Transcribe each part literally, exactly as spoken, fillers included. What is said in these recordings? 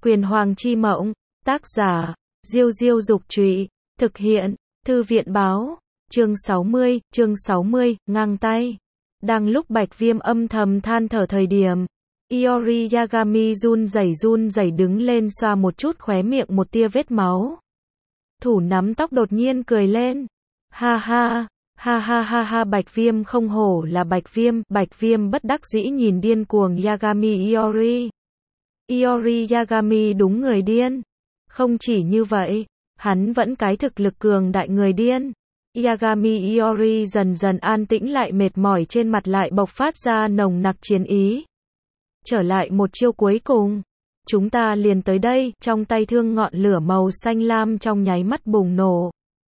Quyền Hoàng Chi Mộng, tác giả, Diêu Diêu Dục Trụy, thực hiện, Thư viện Báo, chương sáu mươi, chương sáu mươi, ngang tay. Đang lúc Bạch Viêm âm thầm than thở thời điểm, Iori Yagami run rẩy run rẩy đứng lên xoa một chút khóe miệng một tia vết máu. Thủ nắm tóc đột nhiên cười lên. Ha ha, ha ha ha ha Bạch Viêm không hổ là Bạch Viêm, Bạch Viêm bất đắc dĩ nhìn điên cuồng Yagami Iori. Iori Yagami đúng người điên. Không chỉ như vậy, hắn vẫn cái thực lực cường đại người điên. Yagami Iori dần dần an tĩnh lại, mệt mỏi trên mặt lại bộc phát ra nồng nặc chiến ý. Trở lại một chiêu cuối cùng. Chúng ta liền tới đây, trong tay thương ngọn lửa màu xanh lam trong nháy mắt bùng nổ.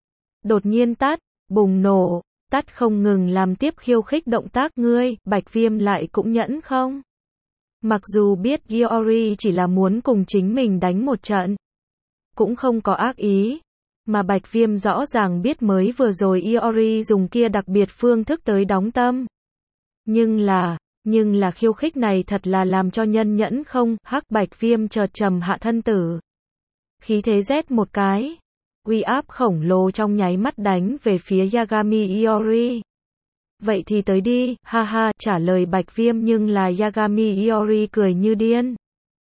Đột nhiên tắt, bùng nổ, tắt không ngừng làm tiếp khiêu khích động tác. Ngươi, Bạch Viêm lại cũng nhẫn không? Mặc dù biết Iori chỉ là muốn cùng chính mình đánh một trận, cũng không có ác ý, mà Bạch Viêm rõ ràng biết mới vừa rồi Iori dùng kia đặc biệt phương thức tới đóng tâm. Nhưng là, nhưng là khiêu khích này thật là làm cho nhân nhẫn không? Hắc Bạch Viêm chợt trầm hạ thân tử. Khí thế rét một cái, uy áp khổng lồ trong nháy mắt đánh về phía Yagami Iori. Vậy thì tới đi, ha ha, trả lời Bạch Viêm, nhưng là Yagami Iori cười như điên.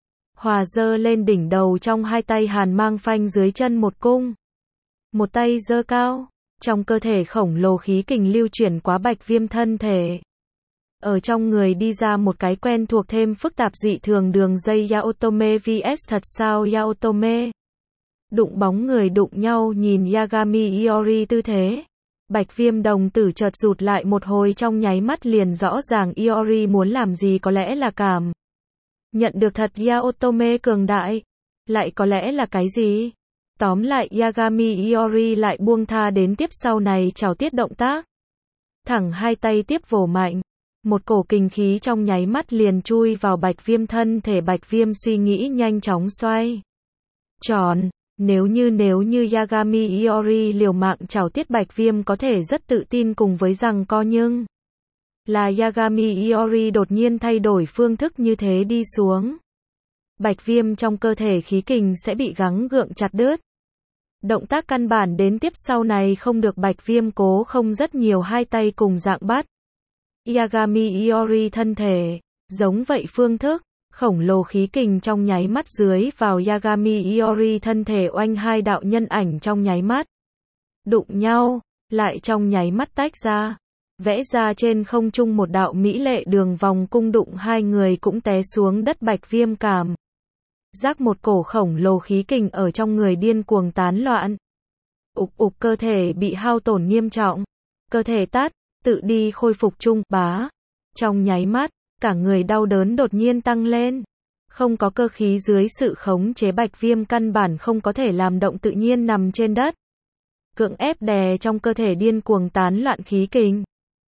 Hòa giơ lên đỉnh đầu, trong hai tay hàn mang phanh dưới chân một cung. Một tay giơ cao, trong cơ thể khổng lồ khí kình lưu chuyển qua Bạch Viêm thân thể. Ở trong người đi ra một cái quen thuộc thêm phức tạp dị thường đường dây Yaotome vs thật sao Yaotome. Đụng bóng người đụng nhau, nhìn Yagami Iori tư thế. Bạch Viêm đồng tử chợt rụt lại một hồi, trong nháy mắt liền rõ ràng Iori muốn làm gì. Có lẽ là cảm nhận được thật Yaotome cường đại, lại có lẽ là cái gì? Tóm lại Yagami Iori lại buông tha đến tiếp sau này chào tiết động tác. Thẳng hai tay tiếp vồ mạnh. Một cổ kình khí trong nháy mắt liền chui vào Bạch Viêm thân thể. Bạch Viêm suy nghĩ nhanh chóng xoay tròn. Nếu như nếu như Yagami Iori liều mạng chào tiết, Bạch Viêm có thể rất tự tin cùng với rằng co, nhưng là Yagami Iori đột nhiên thay đổi phương thức như thế đi xuống. Bạch Viêm trong cơ thể khí kình sẽ bị gắng gượng chặt đứt. Động tác căn bản đến tiếp sau này không được. Bạch Viêm cố không rất nhiều, hai tay cùng dạng bắt Yagami Iori thân thể. Giống vậy phương thức, khổng lồ khí kình trong nháy mắt dưới vào Yagami Iori thân thể, oanh hai đạo nhân ảnh trong nháy mắt đụng nhau, lại trong nháy mắt tách ra, vẽ ra trên không trung một đạo mỹ lệ đường vòng cung, đụng hai người cũng té xuống đất. Bạch Viêm cảm giác một cổ khổng lồ khí kình ở trong người điên cuồng tán loạn. Ục ục, cơ thể bị hao tổn nghiêm trọng, cơ thể tát, tự đi khôi phục chung, bá. Trong nháy mắt, cả người đau đớn đột nhiên tăng lên. Không có cơ khí dưới sự khống chế, Bạch Viêm căn bản không có thể làm động, tự nhiên nằm trên đất. Cưỡng ép đè trong cơ thể điên cuồng tán loạn khí kình.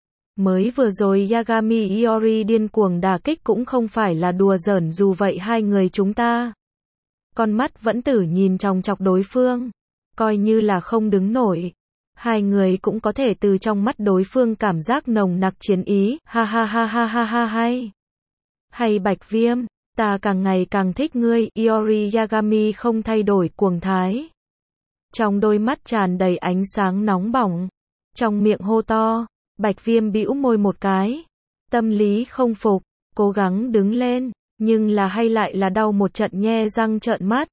Mới vừa rồi Yagami Iori điên cuồng đả kích cũng không phải là đùa giỡn, dù vậy hai người chúng ta con mắt vẫn tử nhìn chòng chọc đối phương, coi như là không đứng nổi. Hai người cũng có thể từ trong mắt đối phương cảm giác nồng nặc chiến ý. Ha ha ha ha ha ha hay. Hay Bạch Viêm, ta càng ngày càng thích ngươi. Iori Yagami không thay đổi cuồng thái. Trong đôi mắt tràn đầy ánh sáng nóng bỏng. Trong miệng hô to. Bạch Viêm bĩu môi một cái. Tâm lý không phục, cố gắng đứng lên, nhưng là hay lại là đau một trận, nhe răng trợn mắt.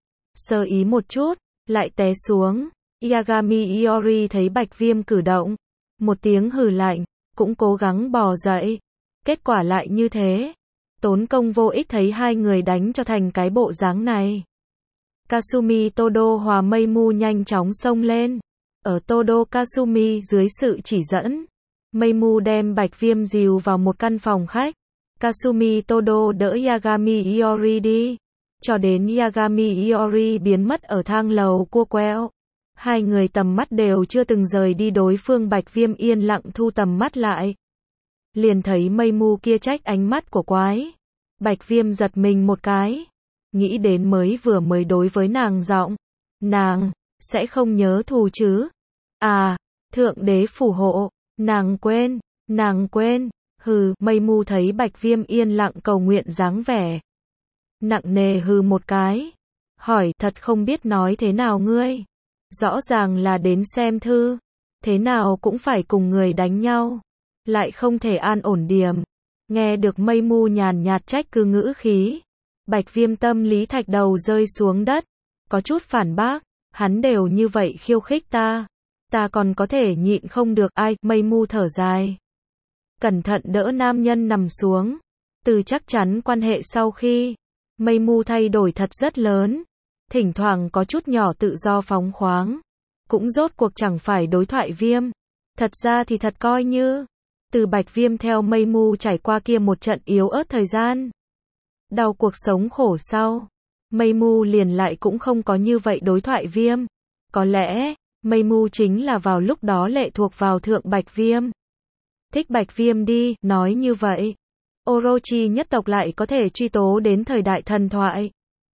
Sơ ý một chút, lại té xuống. Yagami Iori thấy Bạch Viêm cử động, một tiếng hừ lạnh, cũng cố gắng bò dậy. Kết quả lại như thế. Tốn công vô ích, thấy hai người đánh cho thành cái bộ dáng này. Kasumi Todo hòa Meimu nhanh chóng xông lên. Ở Todo Kasumi dưới sự chỉ dẫn, Meimu đem Bạch Viêm dìu vào một căn phòng khách. Kasumi Todo đỡ Yagami Iori đi, cho đến Yagami Iori biến mất ở thang lầu cua quẹo. Hai người tầm mắt đều chưa từng rời đi đối phương. Bạch Viêm yên lặng thu tầm mắt lại. Liền thấy Meimu kia trách ánh mắt của quái. Bạch Viêm giật mình một cái. Nghĩ đến mới vừa mới đối với nàng giọng. Nàng, sẽ không nhớ thù chứ? À, Thượng Đế phù hộ. Nàng quên, nàng quên. Hừ, Meimu thấy Bạch Viêm yên lặng cầu nguyện dáng vẻ. nặng nề hừ một cái. Hỏi, thật không biết nói thế nào ngươi. Rõ ràng là đến xem thư. Thế nào cũng phải cùng người đánh nhau. Lại không thể an ổn điểm. Nghe được Mây Mu nhàn nhạt trách cứ ngữ khí. Bạch Viêm tâm lý thạch đầu rơi xuống đất. Có chút phản bác. Hắn đều như vậy khiêu khích ta. Ta còn có thể nhịn không được ai. Mây Mu thở dài. Cẩn thận đỡ nam nhân nằm xuống. Từ chắc chắn quan hệ sau khi Mây Mu thay đổi thật rất lớn. Thỉnh thoảng có chút nhỏ tự do phóng khoáng. Cũng rốt cuộc chẳng phải đối thoại Viêm. Thật ra thì thật coi như từ Bạch Viêm theo Mây Mu trải qua kia một trận yếu ớt thời gian. Đau cuộc sống khổ sau. Mây Mu liền lại cũng không có như vậy đối thoại Viêm. Có lẽ, Mây Mu chính là vào lúc đó lệ thuộc vào thượng Bạch Viêm. Thích Bạch Viêm đi, nói như vậy. Orochi nhất tộc lại có thể truy tố đến thời đại thần thoại.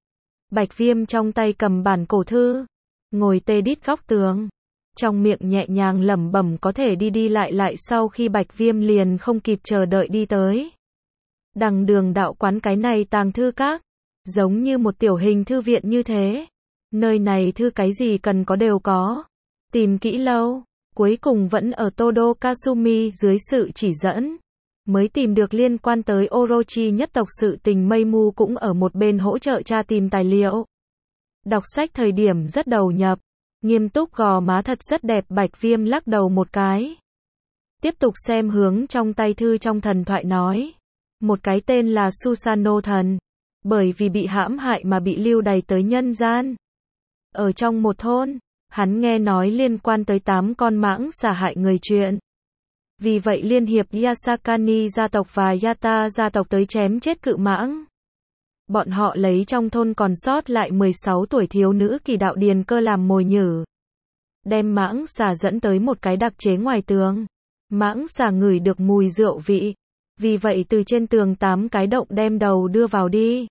Bạch Viêm trong tay cầm bản cổ thư. Ngồi tê đít góc tường. Trong miệng nhẹ nhàng lẩm bẩm có thể đi đi lại lại sau khi Bạch Viêm liền không kịp chờ đợi đi tới. Đằng đường đạo quán cái này tàng thư các. Giống như một tiểu hình thư viện như thế. Nơi này thư cái gì cần có đều có. Tìm kỹ lâu. Cuối cùng vẫn ở Todo Kasumi dưới sự chỉ dẫn. Mới tìm được liên quan tới Orochi nhất tộc sự tình. Mây Mu cũng ở một bên hỗ trợ tra tìm tài liệu. Đọc sách thời điểm rất đầu nhập. Nghiêm túc gò má thật rất đẹp. Bạch Viêm lắc đầu một cái. Tiếp tục xem hướng trong tay thư trong thần thoại nói. Một cái tên là Susanoo thần. Bởi vì bị hãm hại mà bị lưu đày tới nhân gian. Ở trong một thôn, hắn nghe nói liên quan tới tám con mãng xà hại người chuyện. Vì vậy liên hiệp Yasakani gia tộc và Yata gia tộc tới chém chết cự mãng. Bọn họ lấy trong thôn còn sót lại mười sáu tuổi thiếu nữ Kỳ Đạo Điền Cơ làm mồi nhử. Đem mãng xà dẫn tới một cái đặc chế ngoài tường. Mãng xà ngửi được mùi rượu vị. Vì vậy từ trên tường tám cái động đem đầu đưa vào đi.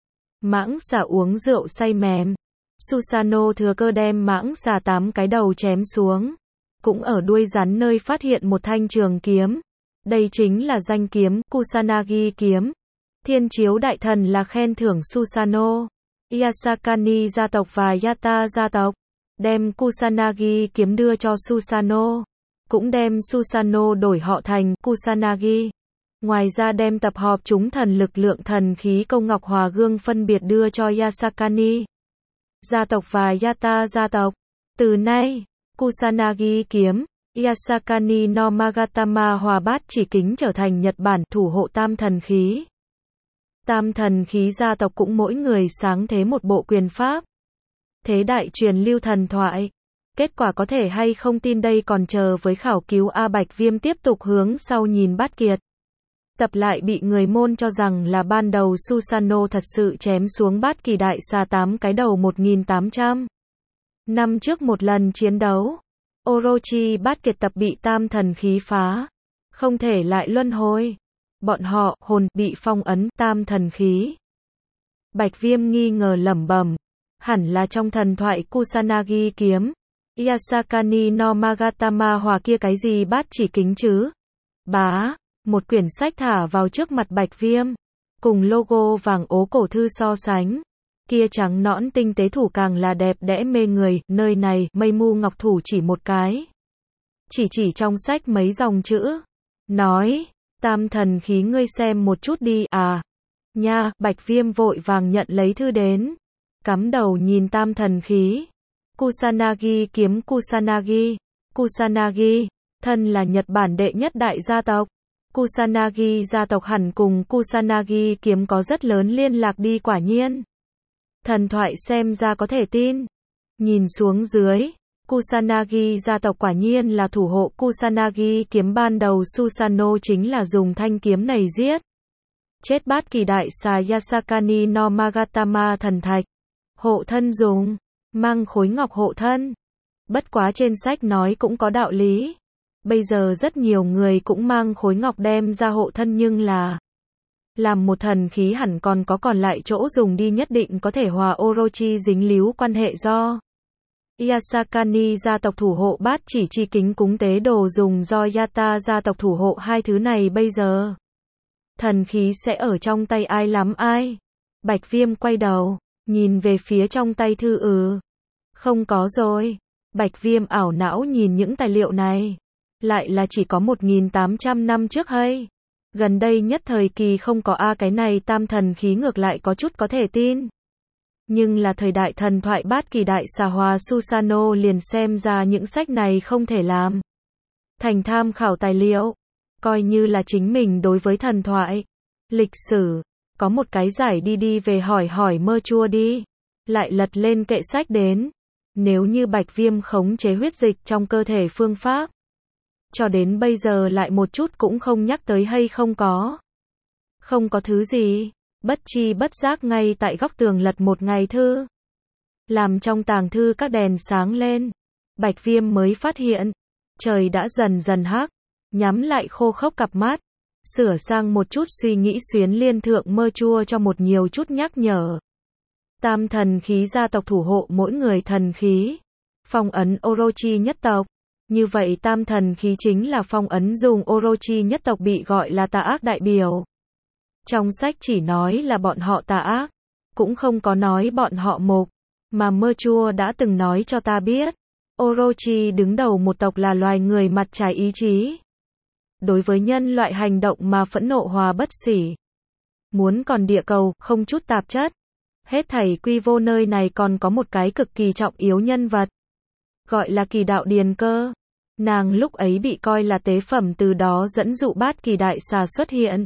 Mãng xà uống rượu say mềm. Susanoo thừa cơ đem mãng xà tám cái đầu chém xuống. Cũng ở đuôi rắn nơi phát hiện một thanh trường kiếm. Đây chính là danh kiếm Kusanagi kiếm. Thiên chiếu đại thần là khen thưởng Susanoo. Yasakani gia tộc và Yata gia tộc. Đem Kusanagi kiếm đưa cho Susanoo. Cũng đem Susanoo đổi họ thành Kusanagi. Ngoài ra đem tập hợp chúng thần lực lượng thần khí Câu Ngọc Hòa Gương phân biệt đưa cho Yasakani gia tộc và Yata gia tộc. Từ nay, Kusanagi kiếm, Yasakani no Magatama Hòa Bát Chỉ Kính trở thành Nhật Bản thủ hộ tam thần khí. Tam thần khí gia tộc cũng mỗi người sáng thế một bộ quyền pháp. Thế đại truyền lưu thần thoại. Kết quả có thể hay không tin đây còn chờ với khảo cứu. A Bạch Viêm tiếp tục hướng sau nhìn Bát Kiệt. Tập lại bị người môn cho rằng là ban đầu Susanoo thật sự chém xuống Bát Kỳ đại xà tám cái đầu một nghìn tám trăm năm trước một lần chiến đấu. Orochi Bát Kiệt tập bị tam thần khí phá. Không thể lại luân hồi. Bọn họ, hồn, bị phong ấn, tam thần khí. Bạch Viêm nghi ngờ lẩm bẩm. Hẳn là trong thần thoại Kusanagi kiếm. Yasakani no Magatama Hòa kia cái gì Bát Chỉ Kính chứ. Bá. Một quyển sách thả vào trước mặt Bạch Viêm. Cùng logo vàng ố cổ thư so sánh. Kia trắng nõn tinh tế thủ càng là đẹp đẽ mê người. Nơi này, Mây Mu ngọc thủ chỉ một cái. Chỉ chỉ trong sách mấy dòng chữ. Nói, tam thần khí ngươi xem một chút đi. À, nha, Bạch Viêm vội vàng nhận lấy thư đến. Cắm đầu nhìn tam thần khí. Kusanagi kiếm Kusanagi. Kusanagi, thân là Nhật Bản đệ nhất đại gia tộc. Kusanagi gia tộc hẳn cùng Kusanagi kiếm có rất lớn liên lạc đi quả nhiên. Thần thoại xem ra có thể tin. Nhìn xuống dưới, Kusanagi gia tộc quả nhiên là thủ hộ Kusanagi kiếm ban đầu Susanoo chính là dùng thanh kiếm này giết. Chết Bát Kỳ đại xà Yasakani no Magatama thần thạch. Hộ thân dùng, mang khối ngọc hộ thân. Bất quá trên sách nói cũng có đạo lý. Bây giờ rất nhiều người cũng mang khối ngọc đem ra hộ thân nhưng là làm một thần khí hẳn còn có còn lại chỗ dùng đi nhất định có thể hòa Orochi dính líu quan hệ do Yasakani gia tộc thủ hộ Bát Chỉ Chi Kính cúng tế đồ dùng do Yata gia tộc thủ hộ hai thứ này bây giờ. Thần khí sẽ ở trong tay ai lắm ai. Bạch Viêm quay đầu, nhìn về phía trong tay thư ừ. Không có rồi. Bạch Viêm ảo não nhìn những tài liệu này. Lại là chỉ có một nghìn tám trăm năm trước hay. Gần đây nhất thời kỳ không có a cái này tam thần khí ngược lại có chút có thể tin. Nhưng là thời đại thần thoại bát kỳ đại xà hòa Susano liền xem ra những sách này không thể làm thành tham khảo tài liệu. Coi như là chính mình đối với thần thoại, lịch sử, có một cái giải đi đi về hỏi hỏi mơ chua đi. Lại lật lên kệ sách đến. Nếu như Bạch Viêm khống chế huyết dịch trong cơ thể phương pháp. Cho đến bây giờ lại một chút cũng không nhắc tới hay không có. Không có thứ gì. Bất chi bất giác ngay tại góc tường lật một ngày thư. Làm trong tàng thư các đèn sáng lên. Bạch Viêm mới phát hiện. Trời đã dần dần hắc. Nhắm lại khô khốc cặp mắt. Sửa sang một chút suy nghĩ xuyến liên thượng mơ chua cho một nhiều chút nhắc nhở. Tam thần khí gia tộc thủ hộ mỗi người thần khí. Phong ấn Orochi nhất tộc. Như vậy tam thần khí chính là phong ấn dùng Orochi nhất tộc bị gọi là tà ác đại biểu. Trong sách chỉ nói là bọn họ tà ác. Cũng không có nói bọn họ mục. Mà mơ chua đã từng nói cho ta biết. Orochi đứng đầu một tộc là loài người mặt trái ý chí. Đối với nhân loại hành động mà phẫn nộ hòa bất xỉ. Muốn còn địa cầu, không chút tạp chất. Hết thảy quy vô nơi này còn có một cái cực kỳ trọng yếu nhân vật. Gọi là Kỳ Đạo Điền Cơ. Nàng lúc ấy bị coi là tế phẩm từ đó dẫn dụ bát kỳ đại xà xuất hiện.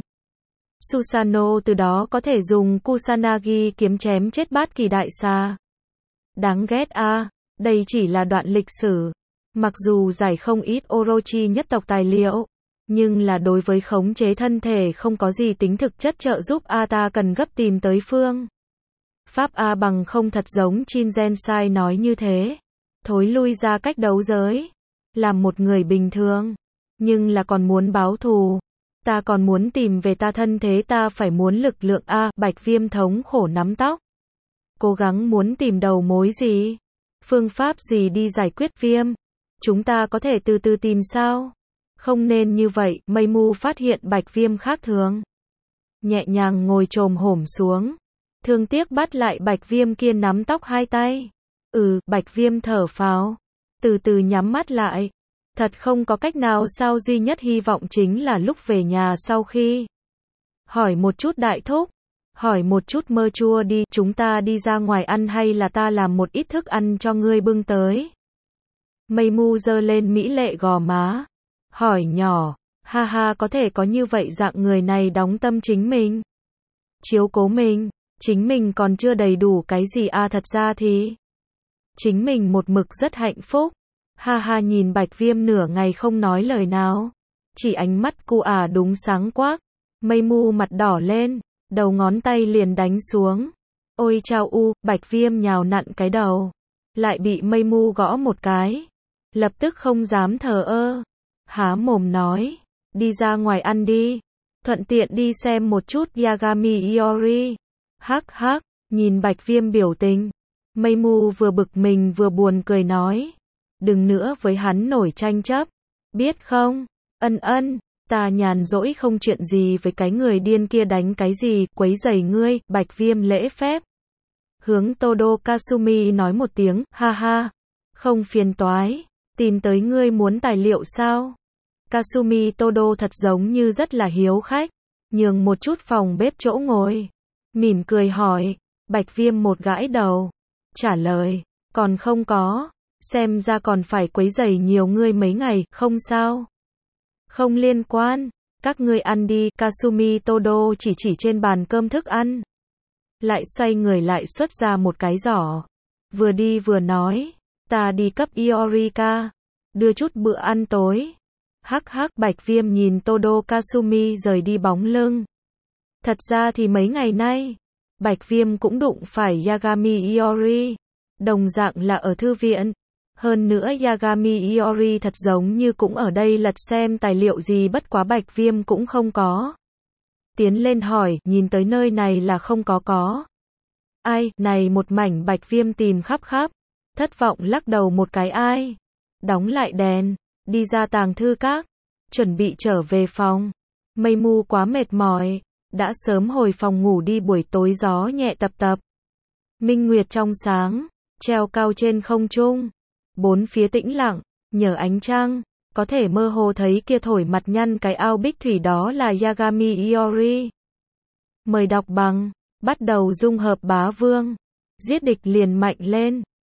Susano từ đó có thể dùng Kusanagi kiếm chém chết bát kỳ đại xà. Đáng ghét a, à, đây chỉ là đoạn lịch sử. Mặc dù giải không ít Orochi nhất tộc tài liệu. Nhưng là đối với khống chế thân thể không có gì tính thực chất trợ giúp a ta cần gấp tìm tới phương. Pháp A bằng không thật giống Chin Gensai nói như thế. Thối lui ra cách đấu giới. Làm một người bình thường. Nhưng là còn muốn báo thù. Ta còn muốn tìm về ta thân thế ta phải muốn lực lượng A. Bạch Viêm thống khổ nắm tóc. Cố gắng muốn tìm đầu mối gì. Phương pháp gì đi giải quyết Viêm. Chúng ta có thể từ từ tìm sao. Không nên như vậy. Mây Mu phát hiện Bạch Viêm khác thường. Nhẹ nhàng ngồi chồm hổm xuống. Thương tiếc bắt lại Bạch Viêm kia nắm tóc hai tay. Ừ, Bạch Viêm thở phào. Từ từ nhắm mắt lại. Thật không có cách nào sao duy nhất hy vọng chính là lúc về nhà sau khi. Hỏi một chút đại thúc. Hỏi một chút mơ chua đi. Chúng ta đi ra ngoài ăn hay là ta làm một ít thức ăn cho ngươi bưng tới. Mây Mu giơ lên mỹ lệ gò má. Hỏi nhỏ. Ha ha có thể có như vậy dạng người này đóng tâm chính mình. Chiếu cố mình. Chính mình còn chưa đầy đủ cái gì a à, thật ra thì. Chính mình một mực rất hạnh phúc. Ha ha nhìn Bạch Viêm nửa ngày không nói lời nào. Chỉ ánh mắt cu ả đúng sáng quắc. Mây Mu mặt đỏ lên. Đầu ngón tay liền đánh xuống. Ôi chao u, Bạch Viêm nhào nặn cái đầu. Lại bị Mây Mu gõ một cái. Lập tức không dám thờ ơ. Há mồm nói. Đi ra ngoài ăn đi. Thuận tiện đi xem một chút Yagami Iori. Hắc hắc, nhìn Bạch Viêm biểu tình. Mây Mu vừa bực mình vừa buồn cười nói. Đừng nữa với hắn nổi tranh chấp. Biết không? Ân ân, ta nhàn rỗi không chuyện gì với cái người điên kia đánh cái gì, quấy rầy ngươi. Bạch Viêm lễ phép. Hướng Todo Kasumi nói một tiếng, ha ha. Không phiền toái. Tìm tới ngươi muốn tài liệu sao? Kasumi Todo thật giống như rất là hiếu khách. Nhường một chút phòng bếp chỗ ngồi. Mỉm cười hỏi. Bạch Viêm một gãi đầu. Trả lời. Còn không có. Xem ra còn phải quấy rầy nhiều ngươi mấy ngày, không sao. Không liên quan. Các ngươi ăn đi. Kasumi Todo chỉ chỉ trên bàn cơm thức ăn. Lại xoay người lại xuất ra một cái giỏ. Vừa đi vừa nói. Ta đi cấp Iorika. Đưa chút bữa ăn tối. Hắc hắc Bạch Viêm nhìn Todo Kasumi rời đi bóng lưng. Thật ra thì mấy ngày nay, Bạch Viêm cũng đụng phải Yagami Iori. Đồng dạng là ở thư viện. Hơn nữa Yagami Iori thật giống như cũng ở đây lật xem tài liệu gì bất quá Bạch Viêm cũng không có. Tiến lên hỏi, nhìn tới nơi này là không có có. Ai, này một mảnh Bạch Viêm tìm khắp khắp. Thất vọng lắc đầu một cái ai. Đóng lại đèn, đi ra tàng thư các. Chuẩn bị trở về phòng. Mây Mu quá mệt mỏi. đã sớm hồi phòng ngủ đi buổi tối gió nhẹ tập tập. Minh nguyệt trong sáng, treo cao trên không trung. Bốn phía tĩnh lặng, nhờ ánh trăng, có thể mơ hồ thấy kia thổi mặt nhăn cái ao bích thủy đó là Yagami Iori. Mời đọc bằng, bắt đầu dung hợp bá vương. Giết địch liền mạnh lên.